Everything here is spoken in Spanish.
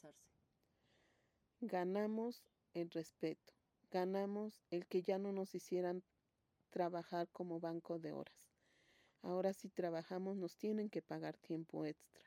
casarse. Ganamos el respeto, ganamos el que ya no nos hicieran trabajar como banco de horas. Ahora si trabajamos nos tienen que pagar tiempo extra.